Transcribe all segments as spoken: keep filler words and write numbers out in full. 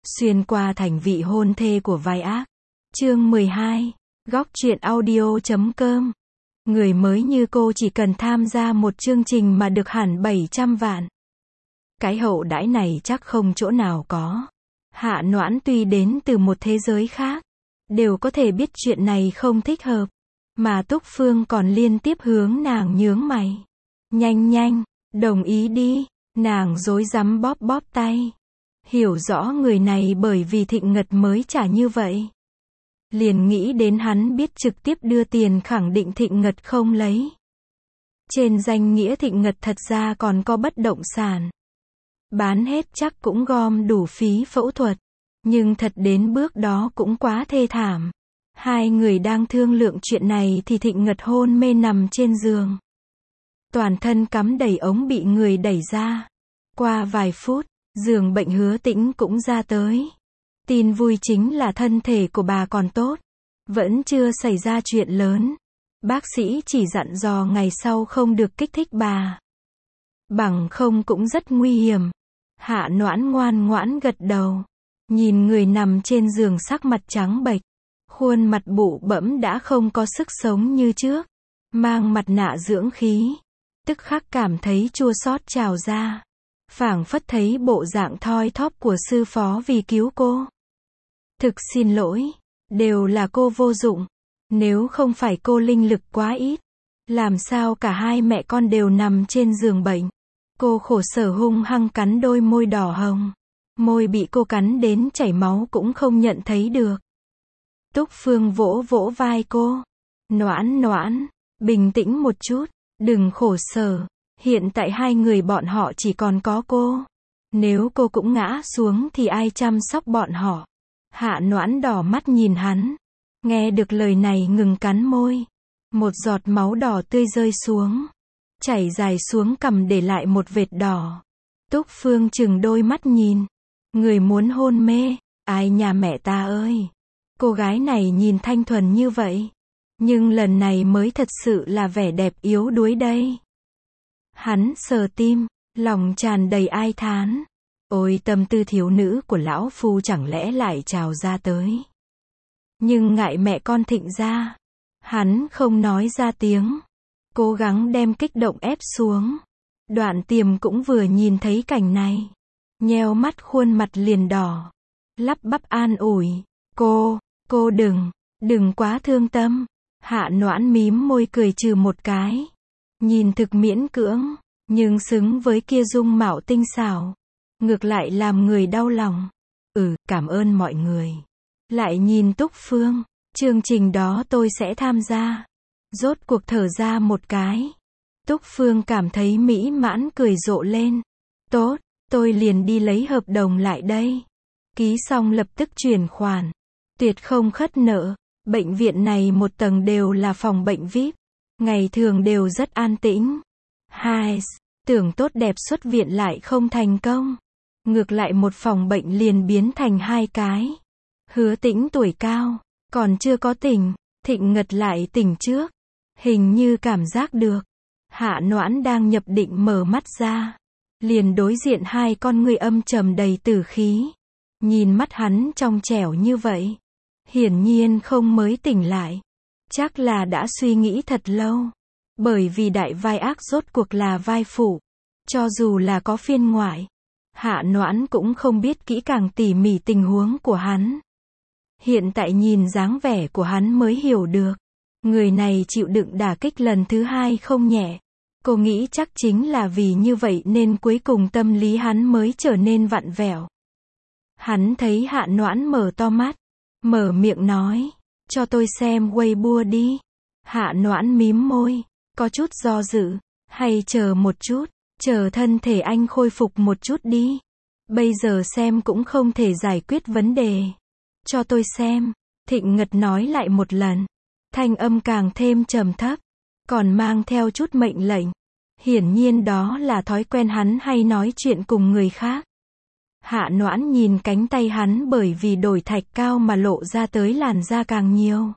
Xuyên qua thành vị hôn thê của vai ác. Chương mười hai. Góc truyện audio chấm com. Người mới như cô chỉ cần tham gia một chương trình mà được hẳn bảy trăm vạn. Cái hậu đãi này chắc không chỗ nào có. Hạ Noãn tuy đến từ một thế giới khác, đều có thể biết chuyện này không thích hợp. Mà Túc Phương còn liên tiếp hướng nàng nhướng mày. Nhanh nhanh, đồng ý đi. Nàng rối rắm bóp bóp tay. Hiểu rõ người này bởi vì Thịnh Ngật mới trả như vậy. Liền nghĩ đến hắn biết trực tiếp đưa tiền khẳng định Thịnh Ngật không lấy. Trên danh nghĩa Thịnh Ngật thật ra còn có bất động sản. Bán hết chắc cũng gom đủ phí phẫu thuật. Nhưng thật đến bước đó cũng quá thê thảm. Hai người đang thương lượng chuyện này thì Thịnh Ngật hôn mê nằm trên giường. Toàn thân cắm đầy ống bị người đẩy ra. Qua vài phút, giường bệnh Hứa Tĩnh cũng ra tới. Tin vui chính là thân thể của bà còn tốt. Vẫn chưa xảy ra chuyện lớn. Bác sĩ chỉ dặn dò ngày sau không được kích thích bà. Bằng không cũng rất nguy hiểm. Hạ Noãn ngoan ngoãn gật đầu. Nhìn người nằm trên giường sắc mặt trắng bệch. Khuôn mặt bụ bẫm đã không có sức sống như trước. Mang mặt nạ dưỡng khí. Tức khắc cảm thấy chua xót trào ra. Phảng phất thấy bộ dạng thoi thóp của sư phó vì cứu cô. Thực xin lỗi. Đều là cô vô dụng. Nếu không phải cô linh lực quá ít. Làm sao cả hai mẹ con đều nằm trên giường bệnh. Cô khổ sở hung hăng cắn đôi môi đỏ hồng. Môi bị cô cắn đến chảy máu cũng không nhận thấy được. Túc Phương vỗ vỗ vai cô. Noãn Noãn, bình tĩnh một chút. Đừng khổ sở. Hiện tại hai người bọn họ chỉ còn có cô. Nếu cô cũng ngã xuống thì ai chăm sóc bọn họ? Hạ Noãn đỏ mắt nhìn hắn. Nghe được lời này ngừng cắn môi. Một giọt máu đỏ tươi rơi xuống. Chảy dài xuống cằm để lại một vệt đỏ. Túc Phương chừng đôi mắt nhìn. Người muốn hôn mê. Ai nhà mẹ ta ơi. Cô gái này nhìn thanh thuần như vậy. Nhưng lần này mới thật sự là vẻ đẹp yếu đuối đây. Hắn sờ tim, lòng tràn đầy ai thán. Ôi tâm tư thiếu nữ của lão phu chẳng lẽ lại trào ra tới. Nhưng ngại mẹ con Thịnh ra. Hắn không nói ra tiếng. Cố gắng đem kích động ép xuống. Đoạn Tiềm cũng vừa nhìn thấy cảnh này. Nheo mắt khuôn mặt liền đỏ. Lắp bắp an ủi. Cô, cô đừng, đừng quá thương tâm. Hạ Noãn mím môi cười trừ một cái. Nhìn thực miễn cưỡng, nhưng xứng với kia dung mạo tinh xảo. Ngược lại làm người đau lòng. Ừ, cảm ơn mọi người. Lại nhìn Túc Phương, chương trình đó tôi sẽ tham gia. Rốt cuộc thở ra một cái. Túc Phương cảm thấy mỹ mãn cười rộ lên. Tốt, tôi liền đi lấy hợp đồng lại đây. Ký xong lập tức chuyển khoản. Tuyệt không khất nợ. Bệnh viện này một tầng đều là phòng bệnh vi ai pi. Ngày thường đều rất an tĩnh. Hai, tưởng tốt đẹp xuất viện lại không thành công. Ngược lại một phòng bệnh liền biến thành hai cái. Hứa Tĩnh tuổi cao, còn chưa có tỉnh. Thịnh Ngật lại tỉnh trước. Hình như cảm giác được. Hạ Noãn đang nhập định mở mắt ra. Liền đối diện hai con người âm trầm đầy tử khí. Nhìn mắt hắn trong trẻo như vậy. Hiển nhiên không mới tỉnh lại. Chắc là đã suy nghĩ thật lâu. Bởi vì đại vai ác rốt cuộc là vai phụ. Cho dù là có phiên ngoại. Hạ Noãn cũng không biết kỹ càng tỉ mỉ tình huống của hắn. Hiện tại nhìn dáng vẻ của hắn mới hiểu được. Người này chịu đựng đả kích lần thứ hai không nhẹ. Cô nghĩ chắc chính là vì như vậy nên cuối cùng tâm lý hắn mới trở nên vặn vẹo. Hắn thấy Hạ Noãn mở to mắt. Mở miệng nói. Cho tôi xem Weibo đi. Hạ Noãn mím môi. Có chút do dự. Hay chờ một chút. Chờ thân thể anh khôi phục một chút đi. Bây giờ xem cũng không thể giải quyết vấn đề. Cho tôi xem. Thịnh Ngật nói lại một lần. Thanh âm càng thêm trầm thấp. Còn mang theo chút mệnh lệnh. Hiển nhiên đó là thói quen hắn hay nói chuyện cùng người khác. Hạ Noãn nhìn cánh tay hắn bởi vì đổi thạch cao mà lộ ra tới làn da càng nhiều.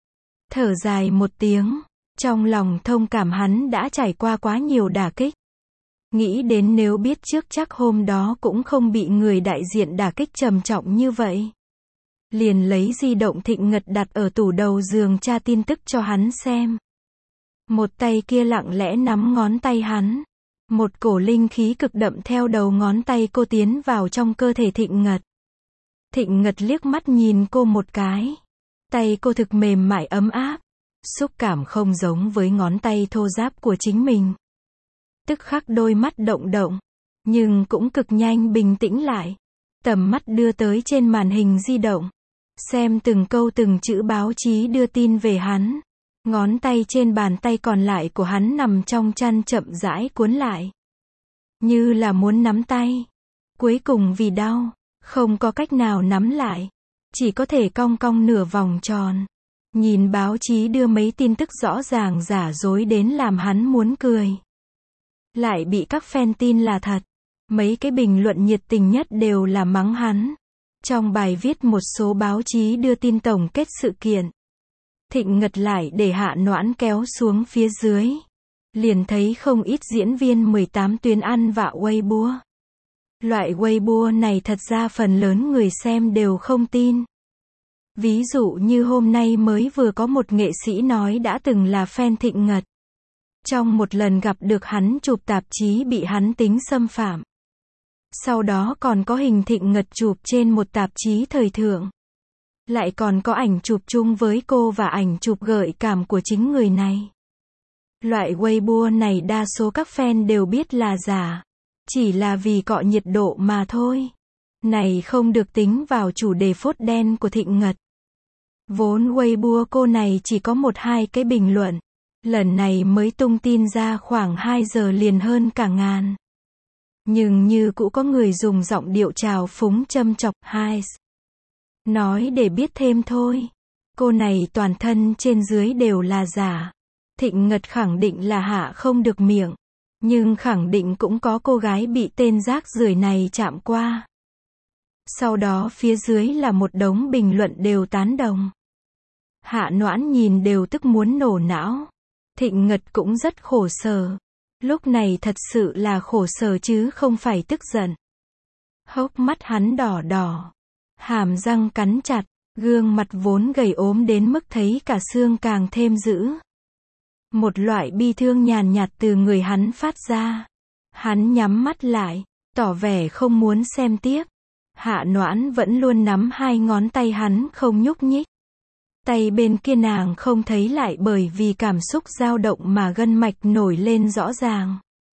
Thở dài một tiếng. Trong lòng thông cảm hắn đã trải qua quá nhiều đả kích. Nghĩ đến nếu biết trước chắc hôm đó cũng không bị người đại diện đả kích trầm trọng như vậy. Liền lấy di động Thịnh Ngật đặt ở tủ đầu giường tra tin tức cho hắn xem. Một tay kia lặng lẽ nắm ngón tay hắn. Một cổ linh khí cực đậm theo đầu ngón tay cô tiến vào trong cơ thể Thịnh Ngật. Thịnh Ngật liếc mắt nhìn cô một cái. Tay cô thực mềm mại ấm áp. Xúc cảm không giống với ngón tay thô ráp của chính mình. Tức khắc đôi mắt động động. Nhưng cũng cực nhanh bình tĩnh lại. Tầm mắt đưa tới trên màn hình di động. Xem từng câu từng chữ báo chí đưa tin về hắn. Ngón tay trên bàn tay còn lại của hắn nằm trong chăn chậm rãi cuốn lại. Như là muốn nắm tay. Cuối cùng vì đau, không có cách nào nắm lại. Chỉ có thể cong cong nửa vòng tròn. Nhìn báo chí đưa mấy tin tức rõ ràng giả dối đến làm hắn muốn cười. Lại bị các fan tin là thật. Mấy cái bình luận nhiệt tình nhất đều là mắng hắn. Trong bài viết một số báo chí đưa tin tổng kết sự kiện. Thịnh Ngật lại để Hạ Noãn kéo xuống phía dưới. Liền thấy không ít diễn viên mười tám tuyến ăn vạ Weibo. Loại Weibo này thật ra phần lớn người xem đều không tin. Ví dụ như hôm nay mới vừa có một nghệ sĩ nói đã từng là fan Thịnh Ngật. Trong một lần gặp được hắn chụp tạp chí bị hắn tính xâm phạm. Sau đó còn có hình Thịnh Ngật chụp trên một tạp chí thời thượng. Lại còn có ảnh chụp chung với cô và ảnh chụp gợi cảm của chính người này. Loại Weibo này đa số các fan đều biết là giả. Chỉ là vì cọ nhiệt độ mà thôi. Này không được tính vào chủ đề phốt đen của Thịnh Ngật. Vốn Weibo cô này chỉ có một hai cái bình luận. Lần này mới tung tin ra khoảng hai giờ liền hơn cả ngàn. Nhưng như cũ có người dùng giọng điệu trào phúng châm chọc hai. Nói để biết thêm thôi. Cô này toàn thân trên dưới đều là giả. Thịnh Ngật khẳng định là hạ không được miệng. Nhưng khẳng định cũng có cô gái bị tên rác rưởi này chạm qua. Sau đó phía dưới là một đống bình luận đều tán đồng. Hạ Noãn nhìn đều tức muốn nổ não. Thịnh Ngật cũng rất khổ sở. Lúc này thật sự là khổ sở chứ không phải tức giận. Hốc mắt hắn đỏ đỏ. Hàm răng cắn chặt. Gương mặt vốn gầy ốm đến mức thấy cả xương càng thêm dữ. Một loại bi thương nhàn nhạt từ người hắn phát ra. Hắn nhắm mắt lại. Tỏ vẻ không muốn xem tiếp. Hạ Noãn vẫn luôn nắm hai ngón tay hắn không nhúc nhích. Tay bên kia nàng không thấy lại bởi vì cảm xúc dao động mà gân mạch nổi lên rõ ràng.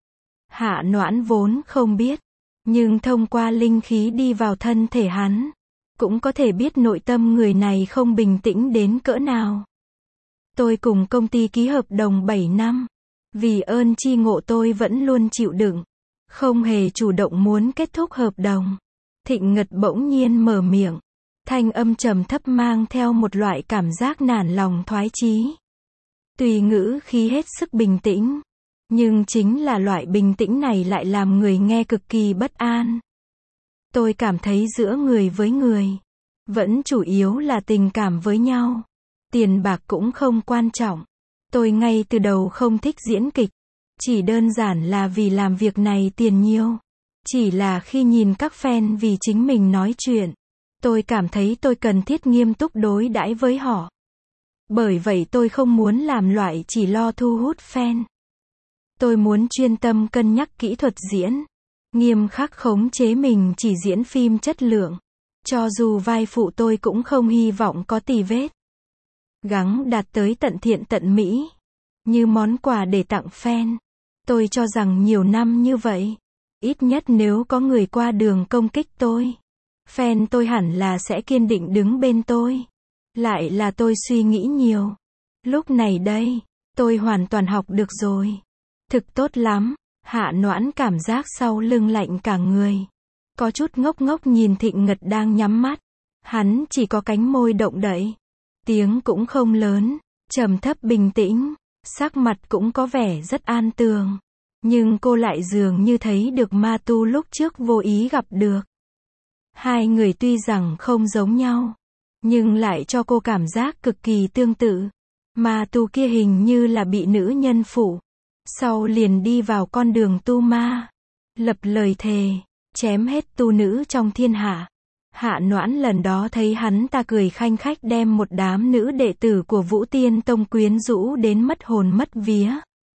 Hạ Noãn vốn không biết. Nhưng thông qua linh khí đi vào thân thể hắn. Cũng có thể biết nội tâm người này không bình tĩnh đến cỡ nào. Tôi cùng công ty ký hợp đồng bảy năm. Vì ơn chi ngộ tôi vẫn luôn chịu đựng. Không hề chủ động muốn kết thúc hợp đồng. Thịnh Ngật bỗng nhiên mở miệng. Thanh âm trầm thấp mang theo một loại cảm giác nản lòng thoái chí. Tùy ngữ khí hết sức bình tĩnh. Nhưng chính là loại bình tĩnh này lại làm người nghe cực kỳ bất an. Tôi cảm thấy giữa người với người. Vẫn chủ yếu là tình cảm với nhau. Tiền bạc cũng không quan trọng. Tôi ngay từ đầu không thích diễn kịch. Chỉ đơn giản là vì làm việc này tiền nhiều. Chỉ là khi nhìn các fan vì chính mình nói chuyện. Tôi cảm thấy tôi cần thiết nghiêm túc đối đãi với họ. Bởi vậy tôi không muốn làm loại chỉ lo thu hút fan. Tôi muốn chuyên tâm cân nhắc kỹ thuật diễn. Nghiêm khắc khống chế mình chỉ diễn phim chất lượng. Cho dù vai phụ tôi cũng không hy vọng có tì vết. Gắng đạt tới tận thiện tận mỹ. Như món quà để tặng fan. Tôi cho rằng nhiều năm như vậy. Ít nhất nếu có người qua đường công kích tôi. Fan tôi hẳn là sẽ kiên định đứng bên tôi. Lại là tôi suy nghĩ nhiều. Lúc này đây, tôi hoàn toàn học được rồi. Thực tốt lắm. Hạ Noãn cảm giác sau lưng lạnh cả người. Có chút ngốc ngốc nhìn Thịnh Ngật đang nhắm mắt. Hắn chỉ có cánh môi động đậy. Tiếng cũng không lớn. Trầm thấp bình tĩnh. Sắc mặt cũng có vẻ rất an tường. Nhưng cô lại dường như thấy được Ma Tu lúc trước vô ý gặp được. Hai người tuy rằng không giống nhau. Nhưng lại cho cô cảm giác cực kỳ tương tự. Ma Tu kia hình như là bị nữ nhân phụ. Sau liền đi vào con đường tu ma. Lập lời thề, chém hết tu nữ trong thiên hạ. Hạ Noãn lần đó thấy hắn ta cười khanh khách đem một đám nữ đệ tử của Vũ Tiên Tông quyến rũ đến mất hồn mất vía.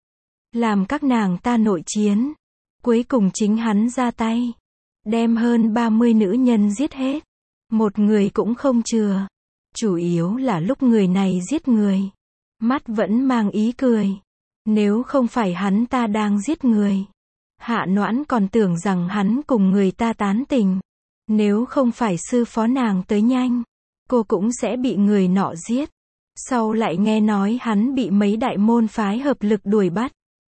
Làm các nàng ta nội chiến. Cuối cùng chính hắn ra tay. Đem hơn ba mươi nữ nhân giết hết. Một người cũng không chừa. Chủ yếu là lúc người này giết người. Mắt vẫn mang ý cười. Nếu không phải hắn ta đang giết người. Hạ Noãn còn tưởng rằng hắn cùng người ta tán tình. Nếu không phải sư phó nàng tới nhanh, cô cũng sẽ bị người nọ giết. Sau lại nghe nói hắn bị mấy đại môn phái hợp lực đuổi bắt.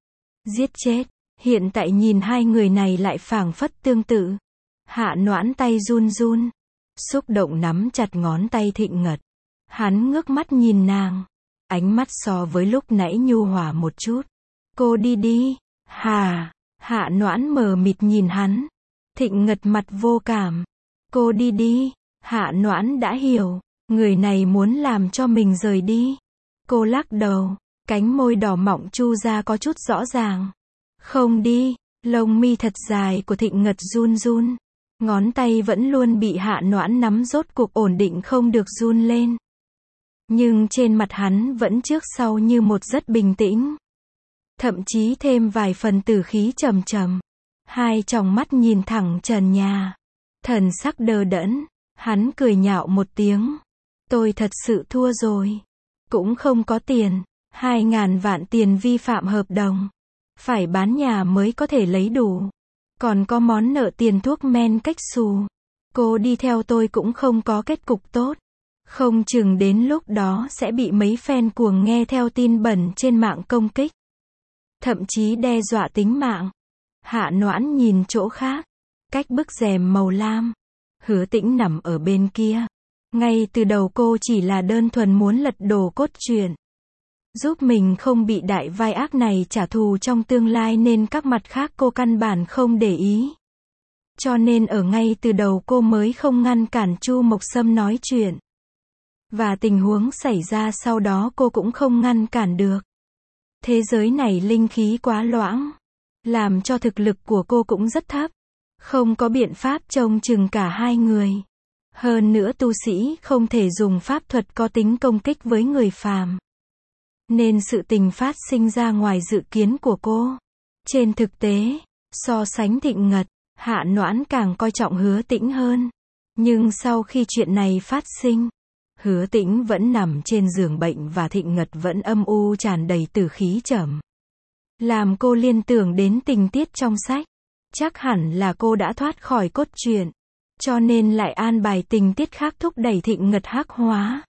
Giết chết. Hiện tại nhìn hai người này lại phảng phất tương tự. Hạ Noãn tay run run. Xúc động nắm chặt ngón tay Thịnh Ngật. Hắn ngước mắt nhìn nàng. Ánh mắt so với lúc nãy nhu hòa một chút. Cô đi đi. Hà. Hạ Noãn mờ mịt nhìn hắn. Thịnh Ngật mặt vô cảm. Cô đi đi. Hạ Noãn đã hiểu. Người này muốn làm cho mình rời đi. Cô lắc đầu. Cánh môi đỏ mọng chu ra có chút rõ ràng. Không đi. Lông mi thật dài của Thịnh Ngật run run. Ngón tay vẫn luôn bị Hạ Noãn nắm rốt cuộc ổn định không được run lên. Nhưng trên mặt hắn vẫn trước sau như một rất bình tĩnh. Thậm chí thêm vài phần tử khí trầm trầm. Hai tròng mắt nhìn thẳng trần nhà. Thần sắc đờ đẫn. Hắn cười nhạo một tiếng. Tôi thật sự thua rồi. Cũng không có tiền. Hai ngàn vạn tiền vi phạm hợp đồng. Phải bán nhà mới có thể lấy đủ. Còn có món nợ tiền thuốc men cách xù. Cô đi theo tôi cũng không có kết cục tốt. Không chừng đến lúc đó sẽ bị mấy fan cuồng nghe theo tin bẩn trên mạng công kích. Thậm chí đe dọa tính mạng. Hạ Noãn nhìn chỗ khác. Cách bức rèm màu lam. Hứa Tĩnh nằm ở bên kia. Ngay từ đầu cô chỉ là đơn thuần muốn lật đổ cốt truyện. Giúp mình không bị đại vai ác này trả thù trong tương lai nên các mặt khác cô căn bản không để ý. Cho nên ở ngay từ đầu cô mới không ngăn cản Chu Mộc Sâm nói chuyện. Và tình huống xảy ra sau đó cô cũng không ngăn cản được. Thế giới này linh khí quá loãng. Làm cho thực lực của cô cũng rất thấp. Không có biện pháp trông chừng cả hai người. Hơn nữa tu sĩ không thể dùng pháp thuật có tính công kích với người phàm. Nên sự tình phát sinh ra ngoài dự kiến của cô. Trên thực tế, so sánh Thịnh Ngật, Hạ Noãn càng coi trọng Hứa Tĩnh hơn. Nhưng sau khi chuyện này phát sinh, Hứa Tĩnh vẫn nằm trên giường bệnh và Thịnh Ngật vẫn âm u tràn đầy tử khí trầm. Làm cô liên tưởng đến tình tiết trong sách. Chắc hẳn là cô đã thoát khỏi cốt truyện. Cho nên lại an bài tình tiết khác thúc đẩy Thịnh Ngật hắc hóa.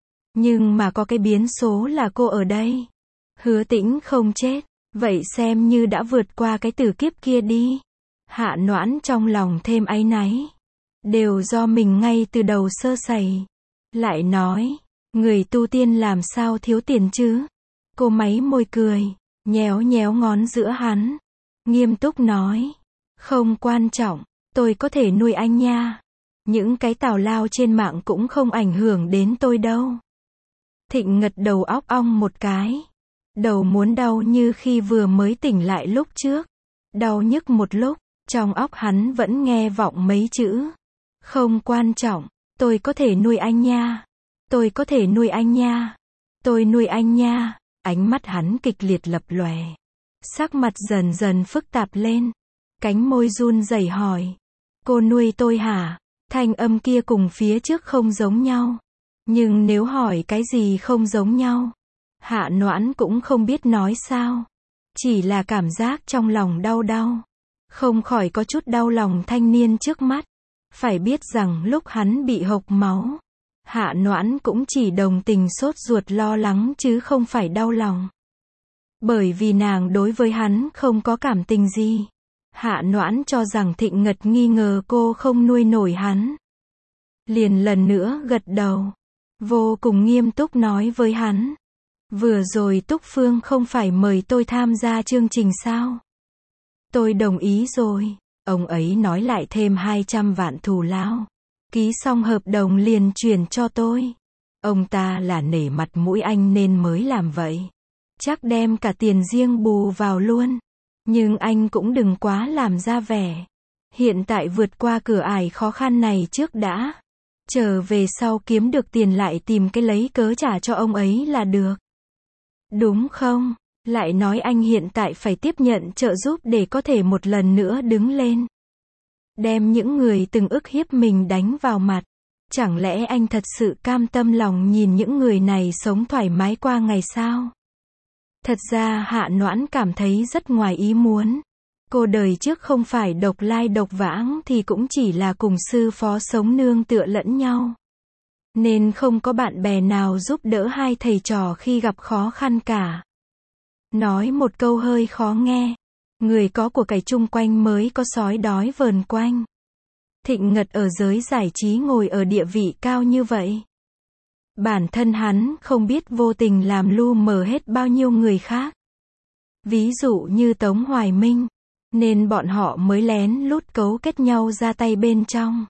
Nhưng mà có cái biến số là cô ở đây. Hứa Tĩnh không chết. Vậy xem như đã vượt qua cái tử kiếp kia đi. Hạ Noãn trong lòng thêm áy náy. Đều do mình ngay từ đầu sơ sẩy. Lại nói, người tu tiên làm sao thiếu tiền chứ? Cô máy môi cười, nhéo nhéo ngón giữa hắn. Nghiêm túc nói, không quan trọng, tôi có thể nuôi anh nha. Những cái tào lao trên mạng cũng không ảnh hưởng đến tôi đâu. Thịnh Ngật đầu óc ong một cái. Đầu muốn đau như khi vừa mới tỉnh lại lúc trước. Đau nhức một lúc, trong óc hắn vẫn nghe vọng mấy chữ. Không quan trọng, tôi có thể nuôi anh nha. Tôi có thể nuôi anh nha. Tôi nuôi anh nha. Ánh mắt hắn kịch liệt lập lòe. Sắc mặt dần dần phức tạp lên. Cánh môi run rẩy hỏi. Cô nuôi tôi hả? Thanh âm kia cùng phía trước không giống nhau. Nhưng nếu hỏi cái gì không giống nhau, Hạ Noãn cũng không biết nói sao. Chỉ là cảm giác trong lòng đau đau. Không khỏi có chút đau lòng thanh niên trước mắt. Phải biết rằng lúc hắn bị hộc máu, Hạ Noãn cũng chỉ đồng tình sốt ruột lo lắng chứ không phải đau lòng. Bởi vì nàng đối với hắn không có cảm tình gì. Hạ Noãn cho rằng Thịnh Ngật nghi ngờ cô không nuôi nổi hắn. Liền lần nữa gật đầu. Vô cùng nghiêm túc nói với hắn. Vừa rồi Túc Phương không phải mời tôi tham gia chương trình sao? Tôi đồng ý rồi. Ông ấy nói lại thêm hai trăm vạn thù lao. Ký xong hợp đồng liền chuyển cho tôi. Ông ta là nể mặt mũi anh nên mới làm vậy. chắc đem cả tiền riêng bù vào luôn. Nhưng anh cũng đừng quá làm ra vẻ. Hiện tại vượt qua cửa ải khó khăn này trước đã. Trở về sau kiếm được tiền lại tìm cái lấy cớ trả cho ông ấy là được. Đúng không? Lại nói anh hiện tại phải tiếp nhận trợ giúp để có thể một lần nữa đứng lên. Đem những người từng ức hiếp mình đánh vào mặt. Chẳng lẽ anh thật sự cam tâm lòng nhìn những người này sống thoải mái qua ngày sao? Thật ra Hạ Noãn cảm thấy rất ngoài ý muốn. Cô đời trước không phải độc lai độc vãng thì cũng chỉ là cùng sư phó sống nương tựa lẫn nhau. Nên không có bạn bè nào giúp đỡ hai thầy trò khi gặp khó khăn cả. Nói một câu hơi khó nghe. Người có của cải chung quanh mới có sói đói vờn quanh. Thịnh Ngật ở giới giải trí ngồi ở địa vị cao như vậy. Bản thân hắn không biết vô tình làm lu mờ hết bao nhiêu người khác. Ví dụ như Tống Hoài Minh. Nên bọn họ mới lén lút cấu kết nhau ra tay bên trong.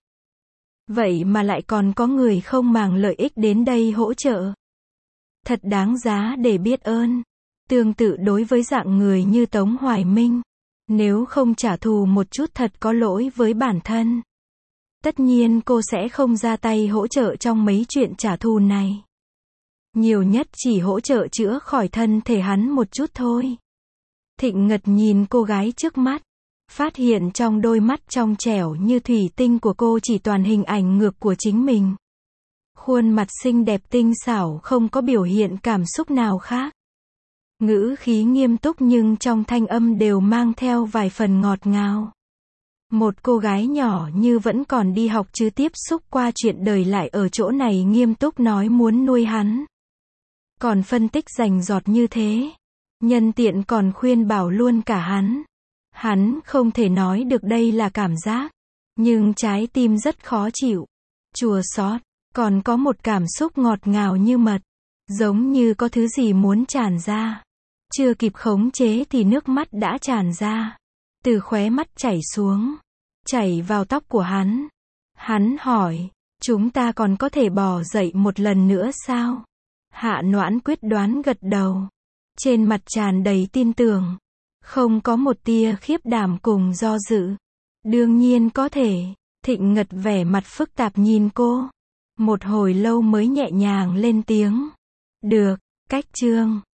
Vậy mà lại còn có người không màng lợi ích đến đây hỗ trợ. Thật đáng giá để biết ơn. Tương tự đối với dạng người như Tống Hoài Minh. Nếu không trả thù một chút thật có lỗi với bản thân. Tất nhiên cô sẽ không ra tay hỗ trợ trong mấy chuyện trả thù này. Nhiều nhất chỉ hỗ trợ chữa khỏi thân thể hắn một chút thôi. Thịnh Ngật nhìn cô gái trước mắt. Phát hiện trong đôi mắt trong trẻo như thủy tinh của cô chỉ toàn hình ảnh ngược của chính mình. Khuôn mặt xinh đẹp tinh xảo không có biểu hiện cảm xúc nào khác. Ngữ khí nghiêm túc nhưng trong thanh âm đều mang theo vài phần ngọt ngào. Một cô gái nhỏ như vẫn còn đi học chứ tiếp xúc qua chuyện đời lại ở chỗ này nghiêm túc nói muốn nuôi hắn. Còn phân tích rành rọt như thế. Nhân tiện còn khuyên bảo luôn cả hắn. Hắn không thể nói được đây là cảm giác. Nhưng trái tim rất khó chịu. Chua xót. Còn có một cảm xúc ngọt ngào như mật. Giống như có thứ gì muốn tràn ra. Chưa kịp khống chế thì nước mắt đã tràn ra. Từ khóe mắt chảy xuống. Chảy vào tóc của hắn. Hắn hỏi. Chúng ta còn có thể bò dậy một lần nữa sao? Hạ Noãn quyết đoán gật đầu. Trên mặt tràn đầy tin tưởng. Không có một tia khiếp đảm cùng do dự. Đương nhiên có thể. Thịnh Ngật vẻ mặt phức tạp nhìn cô. Một hồi lâu mới nhẹ nhàng lên tiếng. Được, cách chương.